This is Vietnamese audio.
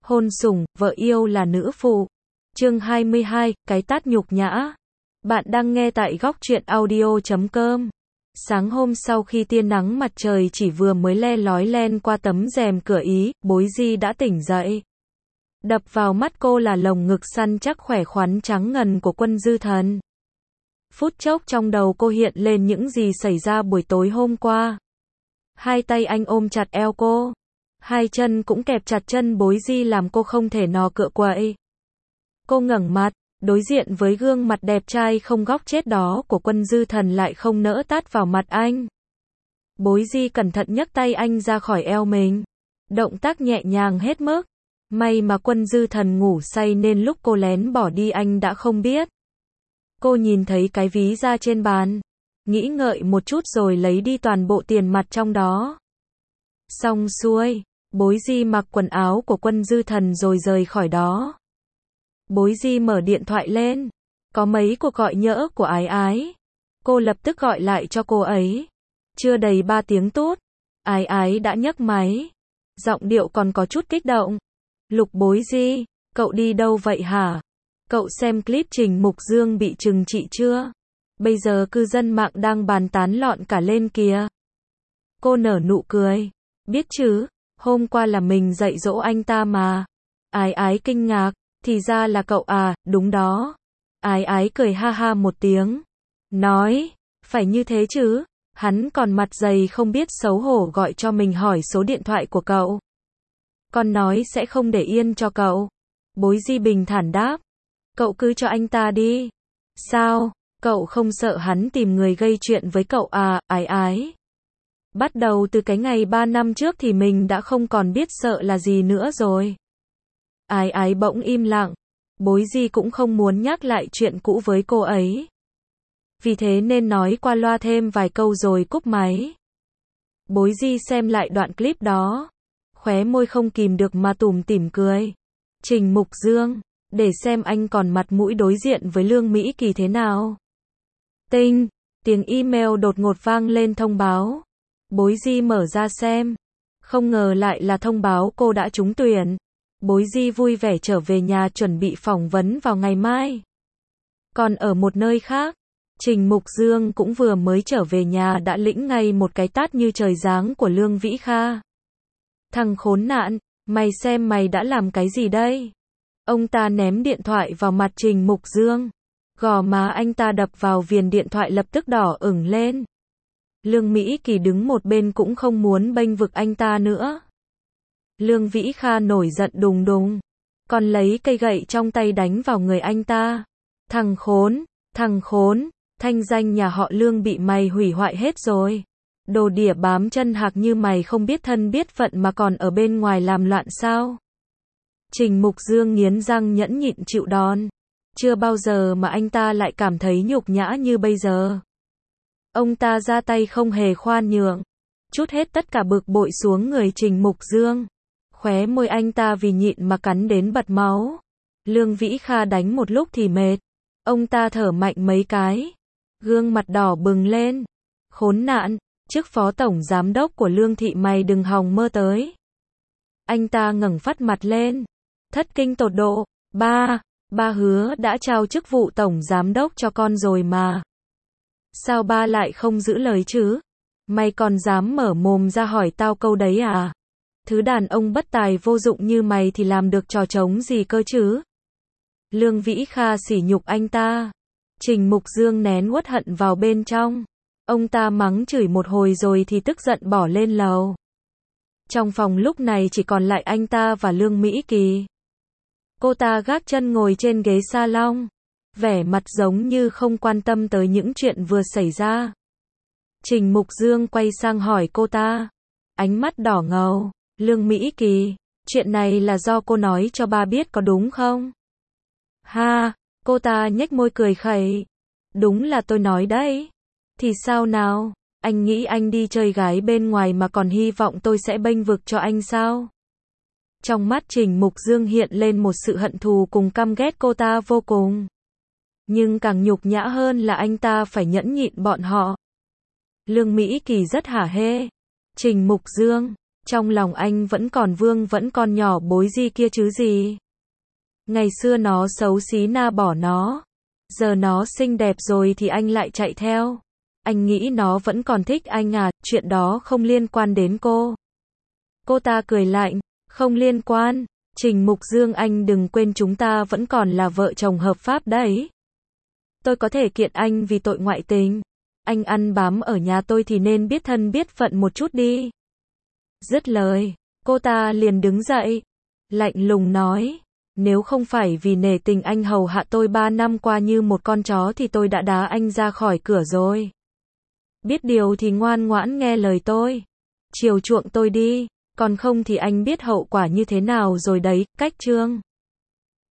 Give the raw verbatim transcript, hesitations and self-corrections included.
Hôn sủng, vợ yêu là nữ phụ. Chương hai mươi hai, cái tát nhục nhã. Bạn đang nghe tại góc truyện audio chấm com. Sáng hôm sau khi tia nắng mặt trời chỉ vừa mới le lói len qua tấm rèm cửa Ý, Bối Di đã tỉnh dậy. Đập vào mắt cô là lồng ngực săn chắc khỏe khoắn trắng ngần của Quân Dư Thần. Phút chốc trong đầu cô hiện lên những gì xảy ra buổi tối hôm qua. Hai tay anh ôm chặt eo cô. Hai chân cũng kẹp chặt chân Bối Di làm cô không thể nò cựa quậy. Cô ngẩng mặt, đối diện với gương mặt đẹp trai không góc chết đó của Quân Dư Thần lại không nỡ tát vào mặt anh. Bối Di cẩn thận nhấc tay anh ra khỏi eo mình. Động tác nhẹ nhàng hết mức. May mà Quân Dư Thần ngủ say nên lúc cô lén bỏ đi anh đã không biết. Cô nhìn thấy cái ví da trên bàn. Nghĩ ngợi một chút rồi lấy đi toàn bộ tiền mặt trong đó. Xong xuôi, Bối Di mặc quần áo của Quân Dư Thần rồi rời khỏi đó. Bối Di mở điện thoại lên. Có mấy cuộc gọi nhỡ của Ái Ái. Cô lập tức gọi lại cho cô ấy. Chưa đầy ba tiếng tút, Ái Ái đã nhấc máy. Giọng điệu còn có chút kích động. Lục Bối Di, cậu đi đâu vậy hả? Cậu xem clip Trình Mục Dương bị trừng trị chưa? Bây giờ cư dân mạng đang bàn tán lọn cả lên kìa. Cô nở nụ cười. Biết chứ, hôm qua là mình dạy dỗ anh ta mà. Ái Ái kinh ngạc. Thì ra là cậu à, đúng đó. Ái Ái cười ha ha một tiếng. Nói, phải như thế chứ. Hắn còn mặt dày không biết xấu hổ gọi cho mình hỏi số điện thoại của cậu. Con nói sẽ không để yên cho cậu. Bối Di bình thản đáp. Cậu cứ cho anh ta đi. Sao, cậu không sợ hắn tìm người gây chuyện với cậu à, Ái Ái? Bắt đầu từ cái ngày ba năm trước thì mình đã không còn biết sợ là gì nữa rồi. Ái Ái bỗng im lặng. Bối Di cũng không muốn nhắc lại chuyện cũ với cô ấy. Vì thế nên nói qua loa thêm vài câu rồi cúp máy. Bối Di xem lại đoạn clip đó. Khóe môi không kìm được mà tủm tỉm cười. Trình Mục Dương, để xem anh còn mặt mũi đối diện với Lương Mỹ Kỳ thế nào. Tinh, tiếng email đột ngột vang lên thông báo. Bối Di mở ra xem. Không ngờ lại là thông báo cô đã trúng tuyển. Bối Di vui vẻ trở về nhà chuẩn bị phỏng vấn vào ngày mai. Còn ở một nơi khác, Trình Mục Dương cũng vừa mới trở về nhà đã lĩnh ngay một cái tát như trời giáng của Lương Vĩ Kha. Thằng khốn nạn, mày xem mày đã làm cái gì đây? Ông ta ném điện thoại vào mặt Trình Mục Dương. Gò má anh ta đập vào viền điện thoại lập tức đỏ ửng lên. Lương Mỹ Kỳ đứng một bên cũng không muốn bênh vực anh ta nữa. Lương Vĩ Kha nổi giận đùng đùng. Còn lấy cây gậy trong tay đánh vào người anh ta. Thằng khốn, thằng khốn, thanh danh nhà họ Lương bị mày hủy hoại hết rồi. Đồ đỉa bám chân hạc như mày không biết thân biết phận mà còn ở bên ngoài làm loạn sao? Trình Mục Dương nghiến răng nhẫn nhịn chịu đòn. Chưa bao giờ mà anh ta lại cảm thấy nhục nhã như bây giờ. Ông ta ra tay không hề khoan nhượng. Trút hết tất cả bực bội xuống người Trình Mục Dương. Khóe môi anh ta vì nhịn mà cắn đến bật máu. Lương Vĩ Kha đánh một lúc thì mệt. Ông ta thở mạnh mấy cái. Gương mặt đỏ bừng lên. Khốn nạn, chức phó tổng giám đốc của Lương thị mày đừng hòng mơ tới. Anh ta ngẩng phát mặt lên. Thất kinh tột độ. Ba, ba hứa đã trao chức vụ tổng giám đốc cho con rồi mà. Sao ba lại không giữ lời chứ? Mày còn dám mở mồm ra hỏi tao câu đấy à? Thứ đàn ông bất tài vô dụng như mày thì làm được trò trống gì cơ chứ? Lương Vĩ Kha sỉ nhục anh ta. Trình Mục Dương nén uất hận vào bên trong. Ông ta mắng chửi một hồi rồi thì tức giận bỏ lên lầu. Trong phòng lúc này chỉ còn lại anh ta và Lương Mỹ Kỳ. Cô ta gác chân ngồi trên ghế salon. Vẻ mặt giống như không quan tâm tới những chuyện vừa xảy ra. Trình Mục Dương quay sang hỏi cô ta. Ánh mắt đỏ ngầu. Lương Mỹ Kỳ, chuyện này là do cô nói cho ba biết có đúng không? Ha, cô ta nhếch môi cười khẩy. Đúng là tôi nói đấy. Thì sao nào, anh nghĩ anh đi chơi gái bên ngoài mà còn hy vọng tôi sẽ bênh vực cho anh sao? Trong mắt Trình Mục Dương hiện lên một sự hận thù cùng căm ghét cô ta vô cùng. Nhưng càng nhục nhã hơn là anh ta phải nhẫn nhịn bọn họ. Lương Mỹ Kỳ rất hả hê. Trình Mục Dương, Trong lòng anh vẫn còn vương vẫn con nhỏ bối di kia chứ gì. Ngày xưa nó xấu xí na bỏ nó. Giờ nó xinh đẹp rồi thì anh lại chạy theo. Anh nghĩ nó vẫn còn thích anh à, chuyện đó không liên quan đến cô. Cô ta cười lạnh, không liên quan. Trình Mục Dương, anh đừng quên chúng ta vẫn còn là vợ chồng hợp pháp đấy. Tôi có thể kiện anh vì tội ngoại tình. Anh ăn bám ở nhà tôi thì nên biết thân biết phận một chút đi. Dứt lời, cô ta liền đứng dậy, lạnh lùng nói, nếu không phải vì nể tình anh hầu hạ tôi ba năm qua như một con chó thì tôi đã đá anh ra khỏi cửa rồi. Biết điều thì ngoan ngoãn nghe lời tôi, chiều chuộng tôi đi, còn không thì anh biết hậu quả như thế nào rồi đấy. Cách chương